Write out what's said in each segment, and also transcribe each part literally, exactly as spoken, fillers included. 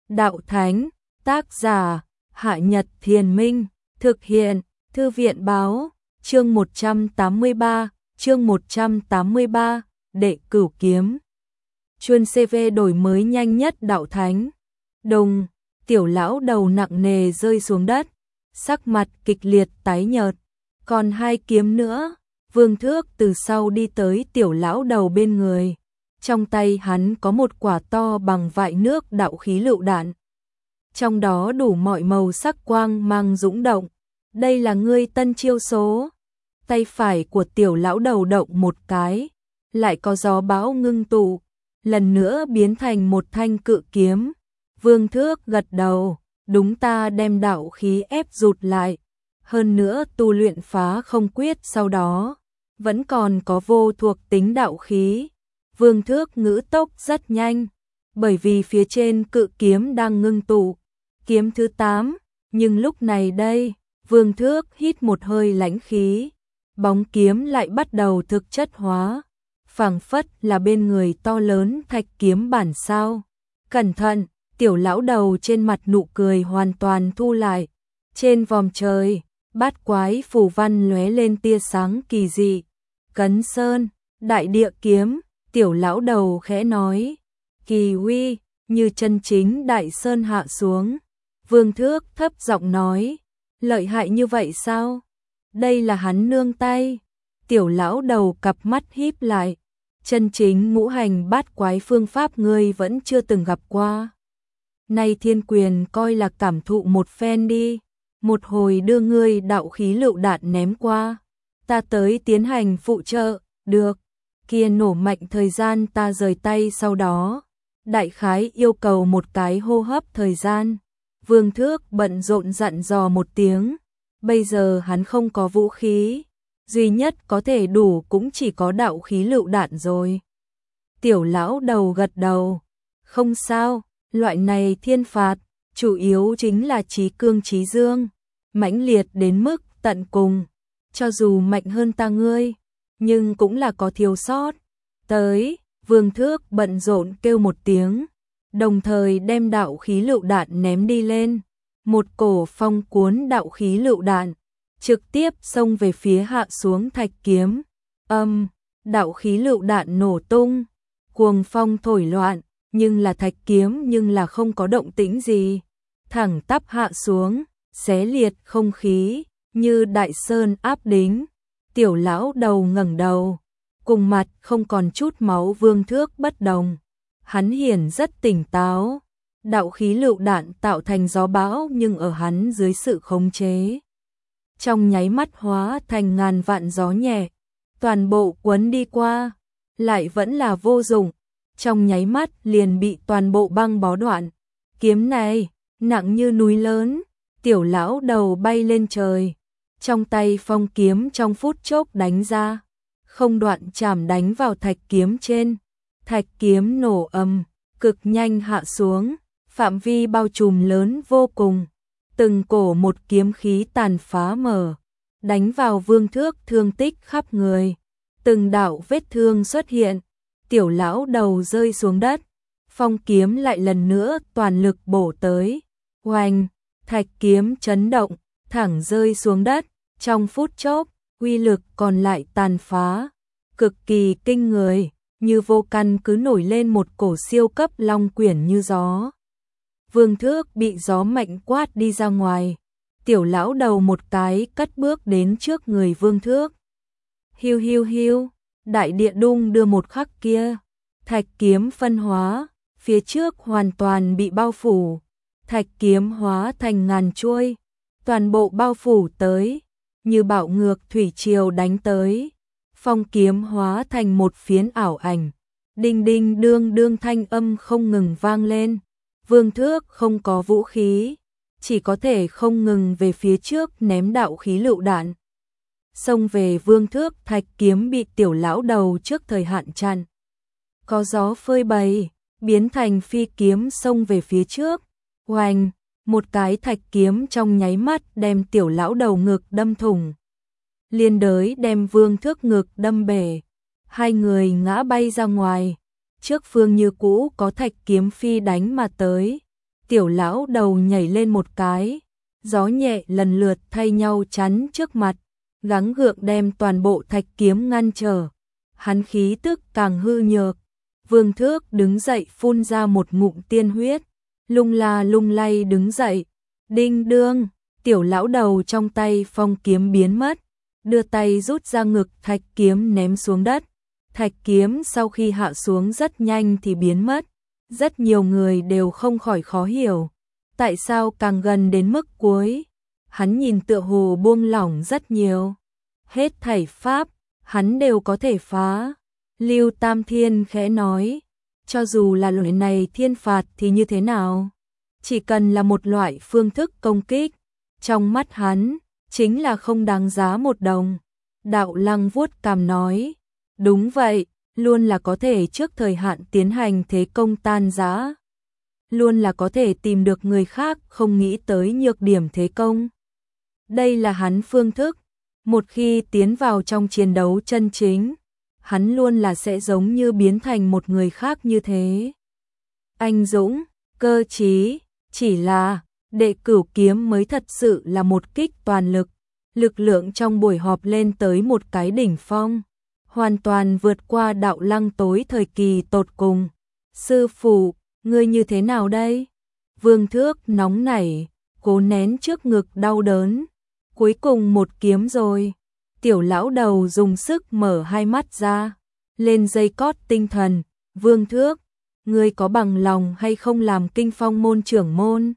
Đạo Thánh, tác giả, Hạ Nhật Thiền Minh, thực hiện, Thư viện Báo, chương một trăm tám mươi ba, chương một trăm tám mươi ba, Đệ Cửu Kiếm. Chuân xê vê đổi mới nhanh nhất Đạo Thánh. Đùng, tiểu lão đầu nặng nề rơi xuống đất, sắc mặt kịch liệt tái nhợt. Còn hai kiếm nữa. Vương Thước từ sau đi tới tiểu lão đầu bên người. Trong tay hắn có một quả to bằng vại nước đạo khí lựu đạn. Trong đó đủ mọi màu sắc quang mang dũng động. Đây là ngươi tân chiêu số. Tay phải của tiểu lão đầu động một cái. Lại có gió bão ngưng tụ. Lần nữa biến thành một thanh cự kiếm. Vương Thước gật đầu. Đúng, ta đem đạo khí ép rụt lại. Hơn nữa tu luyện phá không quyết sau đó. Vẫn còn có vô thuộc tính đạo khí. Vương Thước ngữ tốc rất nhanh. Bởi vì phía trên cự kiếm đang ngưng tụ. Kiếm thứ tám. Nhưng lúc này đây, Vương Thước hít một hơi lãnh khí. Bóng kiếm lại bắt đầu thực chất hóa. Phảng phất là bên người to lớn thạch kiếm bản sao. Cẩn thận, tiểu lão đầu trên mặt nụ cười hoàn toàn thu lại. Trên vòm trời, bát quái phù văn lóe lên tia sáng kỳ dị. Cấn Sơn, đại địa kiếm, tiểu lão đầu khẽ nói. Kỳ uy, như chân chính đại sơn hạ xuống. Vương Thước thấp giọng nói. Lợi hại như vậy sao? Đây là hắn nương tay. Tiểu lão đầu cặp mắt híp lại. Chân chính ngũ hành bát quái phương pháp ngươi vẫn chưa từng gặp qua. Nay thiên quyền coi là cảm thụ một phen đi. Một hồi đưa ngươi đạo khí lựu đạn ném qua. Ta tới tiến hành phụ trợ, được. Kia nổ mạnh thời gian ta rời tay sau đó. Đại khái yêu cầu một cái hô hấp thời gian. Vương Thước bận rộn dặn dò một tiếng. Bây giờ hắn không có vũ khí. Duy nhất có thể đủ cũng chỉ có đạo khí lựu đạn rồi. Tiểu lão đầu gật đầu. Không sao, loại này thiên phạt, chủ yếu chính là trí cương trí dương. Mãnh liệt đến mức tận cùng. Cho dù mạnh hơn ta ngươi, nhưng cũng là có thiếu sót. Tới, Vương Thước bận rộn kêu một tiếng. Đồng thời đem đạo khí lựu đạn ném đi lên. Một cổ phong cuốn đạo khí lựu đạn. Trực tiếp xông về phía hạ xuống thạch kiếm. Âm, đạo khí lựu đạn nổ tung. Cuồng phong thổi loạn. Nhưng là thạch kiếm nhưng là không có động tĩnh gì. Thẳng tắp hạ xuống. Xé liệt không khí. Như đại sơn áp đính. Tiểu lão đầu ngẩng đầu. Cùng mặt không còn chút máu Vương Thước bất đồng. Hắn hiển rất tỉnh táo. Đạo khí lựu đạn tạo thành gió bão nhưng ở hắn dưới sự khống chế. Trong nháy mắt hóa thành ngàn vạn gió nhẹ. Toàn bộ cuốn đi qua. Lại vẫn là vô dụng. Trong nháy mắt liền bị toàn bộ băng bó đoạn. Kiếm này, nặng như núi lớn. Tiểu lão đầu bay lên trời. Trong tay phong kiếm trong phút chốc đánh ra. Không đoạn chạm đánh vào thạch kiếm trên. Thạch kiếm nổ ầm, cực nhanh hạ xuống. Phạm vi bao trùm lớn vô cùng. Từng cổ một kiếm khí tàn phá mở. Đánh vào Vương Thước thương tích khắp người. Từng đạo vết thương xuất hiện. Tiểu lão đầu rơi xuống đất. Phong kiếm lại lần nữa toàn lực bổ tới. Oanh, thạch kiếm chấn động, thẳng rơi xuống đất. Trong phút chốc, uy lực còn lại tàn phá. Cực kỳ kinh người, như vô căn cứ nổi lên một cổ siêu cấp long quyển như gió. Vương Thước bị gió mạnh quát đi ra ngoài. Tiểu lão đầu một cái cất bước đến trước người Vương Thước. Hiu hiu hiu, đại địa đung đưa một khắc kia. Thạch kiếm phân hóa, phía trước hoàn toàn bị bao phủ. Thạch kiếm hóa thành ngàn chuôi, toàn bộ bao phủ tới. Như bạo ngược thủy triều đánh tới. Phong kiếm hóa thành một phiến ảo ảnh. Đinh đinh đương đương thanh âm không ngừng vang lên. Vương Thước không có vũ khí. Chỉ có thể không ngừng về phía trước ném đạo khí lựu đạn. Xông về Vương Thước thạch kiếm bị tiểu lão đầu trước thời hạn chặn. Có gió phơi bày. Biến thành phi kiếm xông về phía trước. Oanh, một cái thạch kiếm trong nháy mắt đem tiểu lão đầu ngực đâm thủng. Liên đới đem Vương Thước ngực đâm bể. Hai người ngã bay ra ngoài. Trước phương như cũ có thạch kiếm phi đánh mà tới. Tiểu lão đầu nhảy lên một cái, gió nhẹ lần lượt thay nhau chắn trước mặt, gắng gượng đem toàn bộ thạch kiếm ngăn trở. Hắn khí tức càng hư nhược. Vương Thước đứng dậy phun ra một ngụm tiên huyết, lung la lung lay đứng dậy. Đinh đương, tiểu lão đầu trong tay phong kiếm biến mất, đưa tay rút ra ngực thạch kiếm ném xuống đất. Thạch kiếm sau khi hạ xuống rất nhanh thì biến mất. Rất nhiều người đều không khỏi khó hiểu, tại sao càng gần đến mức cuối, hắn nhìn tựa hồ buông lỏng rất nhiều. Hết thảy pháp, hắn đều có thể phá. Lưu Tam Thiên khẽ nói, cho dù là loại này thiên phạt thì như thế nào? Chỉ cần là một loại phương thức công kích, trong mắt hắn, chính là không đáng giá một đồng. Đạo Lăng vuốt cằm nói, đúng vậy, luôn là có thể trước thời hạn tiến hành thế công tan rã. Luôn là có thể tìm được người khác không nghĩ tới nhược điểm thế công. Đây là hắn phương thức. Một khi tiến vào trong chiến đấu chân chính, hắn luôn là sẽ giống như biến thành một người khác như thế. Anh dũng, cơ trí, chỉ là Đệ Cửu kiếm mới thật sự là một kích toàn lực. Lực lượng trong buổi họp lên tới một cái đỉnh phong, hoàn toàn vượt qua Đạo Lăng tối thời kỳ tột cùng. Sư phụ, ngươi như thế nào đây? Vương Thước nóng nảy, cố nén trước ngực đau đớn. Cuối cùng một kiếm rồi. Tiểu lão đầu dùng sức mở hai mắt ra, lên dây cót tinh thần. Vương Thước, ngươi có bằng lòng hay không làm Kinh Phong môn trưởng môn?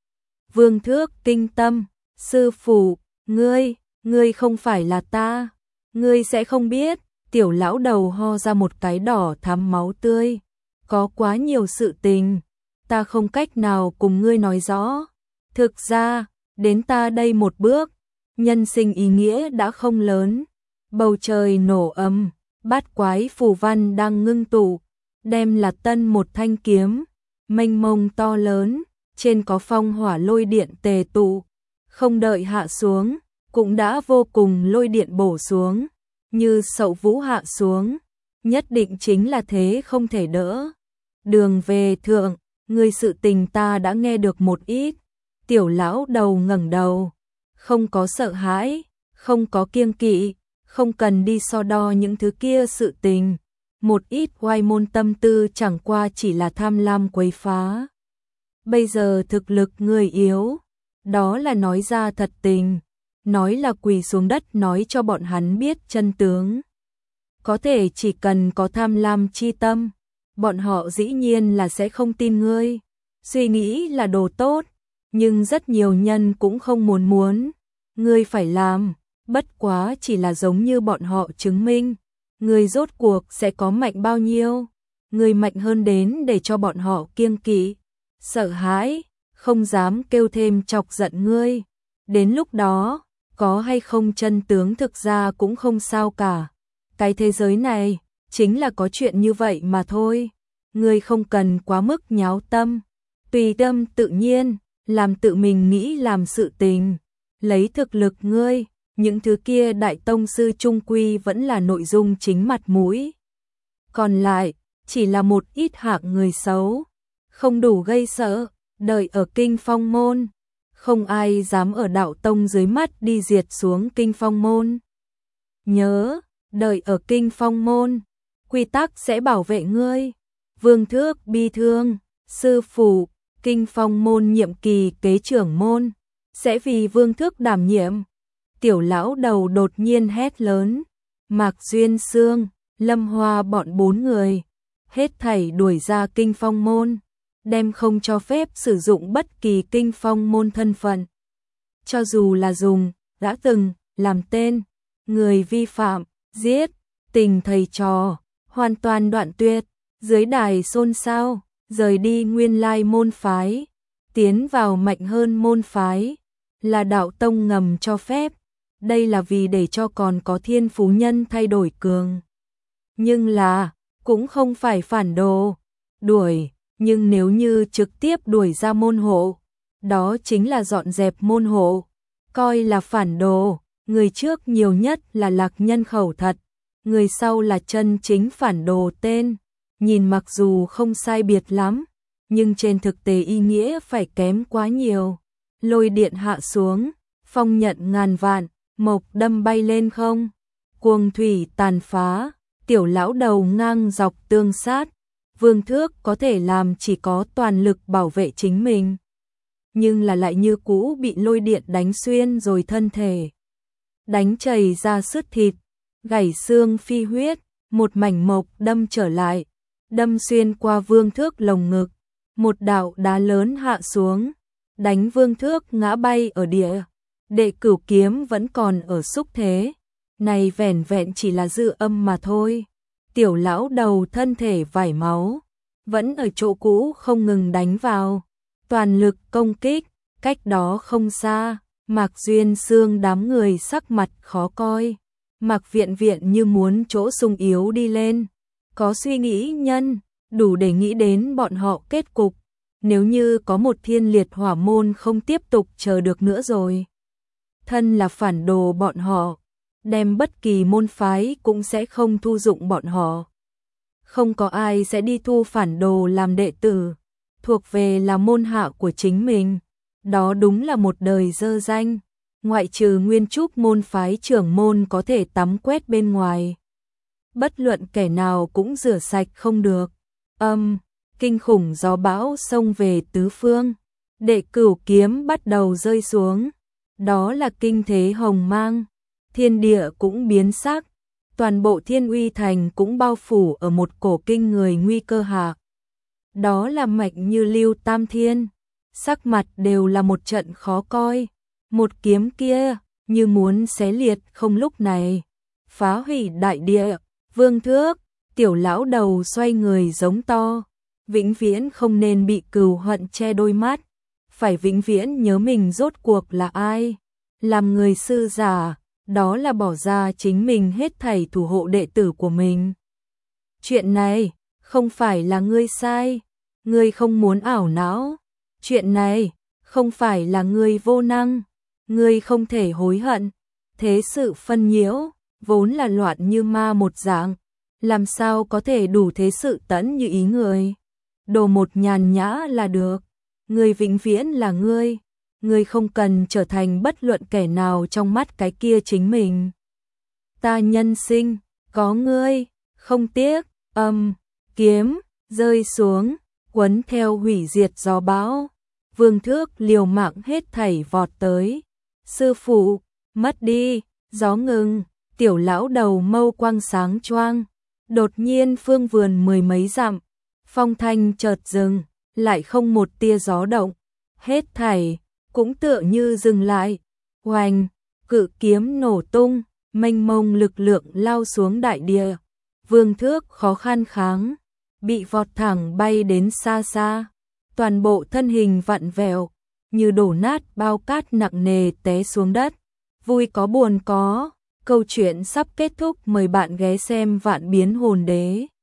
Vương Thước kinh tâm, sư phụ, ngươi, ngươi không phải là ta, ngươi sẽ không biết. Tiểu lão đầu ho ra một cái đỏ thắm máu tươi. Có quá nhiều sự tình, ta không cách nào cùng ngươi nói rõ. Thực ra, đến ta đây một bước, nhân sinh ý nghĩa đã không lớn. Bầu trời nổ ầm, bát quái phù văn đang ngưng tụ, đem là tân một thanh kiếm, mênh mông to lớn, trên có phong hỏa lôi điện tề tụ, không đợi hạ xuống, cũng đã vô cùng lôi điện bổ xuống, như sậu vũ hạ xuống, nhất định chính là thế không thể đỡ. Đường về thượng, người sự tình ta đã nghe được một ít. Tiểu lão đầu ngẩng đầu, không có sợ hãi, không có kiêng kỵ, không cần đi so đo những thứ kia sự tình. Một ít oai môn tâm tư chẳng qua chỉ là tham lam quấy phá. Bây giờ thực lực người yếu, đó là nói ra thật tình, nói là quỳ xuống đất nói cho bọn hắn biết chân tướng. Có thể chỉ cần có tham lam chi tâm, bọn họ dĩ nhiên là sẽ không tin ngươi. Suy nghĩ là đồ tốt, nhưng rất nhiều nhân cũng không muốn muốn. Ngươi phải làm, bất quá chỉ là giống như bọn họ chứng minh. Ngươi rốt cuộc sẽ có mạnh bao nhiêu, ngươi mạnh hơn đến để cho bọn họ kiêng kỵ, sợ hãi, không dám kêu thêm chọc giận ngươi. Đến lúc đó, có hay không chân tướng thực ra cũng không sao cả. Cái thế giới này, chính là có chuyện như vậy mà thôi. Ngươi không cần quá mức nháo tâm, tùy tâm tự nhiên, làm tự mình nghĩ làm sự tình. Lấy thực lực ngươi, những thứ kia đại tông sư trung quy vẫn là nội dung chính mặt mũi. Còn lại, chỉ là một ít hạng người xấu, không đủ gây sợ, đợi ở Kinh Phong môn. Không ai dám ở đạo tông dưới mắt đi diệt xuống Kinh Phong môn. Nhớ, đợi ở Kinh Phong môn, quy tắc sẽ bảo vệ ngươi. Vương Thước bi thương, sư phụ, Kinh Phong môn nhiệm kỳ kế trưởng môn, sẽ vì Vương Thước đảm nhiệm. Tiểu lão đầu đột nhiên hét lớn, Mạc Duyên Sương, Lâm Hoa bọn bốn người, hết thảy đuổi ra Kinh Phong môn, đem không cho phép sử dụng bất kỳ Kinh Phong môn thân phận. Cho dù là dùng, đã từng, làm tên, người vi phạm, giết, tình thầy trò, hoàn toàn đoạn tuyệt, dưới đài xôn xao, rời đi nguyên lai môn phái, tiến vào mạnh hơn môn phái, là đạo tông ngầm cho phép. Đây là vì để cho còn có thiên phú nhân thay đổi cường. Nhưng là, cũng không phải phản đồ, đuổi, nhưng nếu như trực tiếp đuổi ra môn hộ, đó chính là dọn dẹp môn hộ, coi là phản đồ. Người trước nhiều nhất là lạc nhân khẩu thật, người sau là chân chính phản đồ tên, nhìn mặc dù không sai biệt lắm, nhưng trên thực tế ý nghĩa phải kém quá nhiều. Lôi điện hạ xuống, phong nhận ngàn vạn, mộc đâm bay lên không. Cuồng thủy tàn phá, tiểu lão đầu ngang dọc tương sát. Vương Thước có thể làm chỉ có toàn lực bảo vệ chính mình, nhưng là lại như cũ bị lôi điện đánh xuyên rồi thân thể. Đánh chảy ra sứt thịt, gãy xương phi huyết, một mảnh mộc đâm trở lại, đâm xuyên qua Vương Thước lồng ngực. Một đạo đá lớn hạ xuống, đánh Vương Thước ngã bay ở địa. Đệ Cửu kiếm vẫn còn ở xúc thế, này vẻn vẹn chỉ là dư âm mà thôi. Tiểu lão đầu thân thể vảy máu, vẫn ở chỗ cũ không ngừng đánh vào, toàn lực công kích. Cách đó không xa, Mạc Duyên Xương đám người sắc mặt khó coi. Mạc Viện Viện như muốn chỗ sung yếu đi lên, có suy nghĩ nhân, đủ để nghĩ đến bọn họ kết cục. Nếu như có một Thiên Liệt Hỏa môn không tiếp tục chờ được nữa rồi. Thân là phản đồ bọn họ, đem bất kỳ môn phái cũng sẽ không thu dụng bọn họ. Không có ai sẽ đi thu phản đồ làm đệ tử, thuộc về là môn hạ của chính mình. Đó đúng là một đời dơ danh, ngoại trừ Nguyên Trúc môn phái trưởng môn có thể tắm quét bên ngoài. Bất luận kẻ nào cũng rửa sạch không được. Âm, kinh khủng gió bão xông về tứ phương. Đệ Cửu kiếm bắt đầu rơi xuống. Đó là kinh thế hồng mang. Thiên địa cũng biến sắc. Toàn bộ Thiên Uy Thành cũng bao phủ ở một cổ kinh người nguy cơ hạ. Đó là Mạnh Như Lưu Tam Thiên. Sắc mặt đều là một trận khó coi. Một kiếm kia, như muốn xé liệt không lúc này. Phá hủy đại địa. Vương Thước, tiểu lão đầu xoay người giống to. Vĩnh viễn không nên bị cừu hận che đôi mắt. Phải vĩnh viễn nhớ mình rốt cuộc là ai. Làm người sư giả, đó là bỏ ra chính mình hết thảy thủ hộ đệ tử của mình. Chuyện này, không phải là ngươi sai. Ngươi không muốn ảo não. Chuyện này, không phải là ngươi vô năng. Ngươi không thể hối hận. Thế sự phân nhiễu, vốn là loạn như ma một dạng. Làm sao có thể đủ thế sự tẫn như ý người. Đồ một nhàn nhã là được. Ngươi vĩnh viễn là ngươi. Ngươi không cần trở thành bất luận kẻ nào trong mắt cái kia chính mình. Ta nhân sinh, có ngươi, không tiếc. Âm, kiếm, rơi xuống, quấn theo hủy diệt gió bão. Vương Thước liều mạng hết thảy vọt tới. Sư phụ, mất đi, gió ngừng, tiểu lão đầu mâu quang sáng choang. Đột nhiên phương vườn mười mấy dặm, phong thanh chợt dừng, lại không một tia gió động. Hết thảy, cũng tựa như dừng lại. Oanh, cự kiếm nổ tung, mênh mông lực lượng lao xuống đại địa. Vương Thước khó khăn kháng, bị vọt thẳng bay đến xa xa. Toàn bộ thân hình vặn vẹo, như đổ nát bao cát nặng nề té xuống đất. Vui có buồn có, câu chuyện sắp kết thúc, mời bạn ghé xem Vạn Biến Hồn Đế.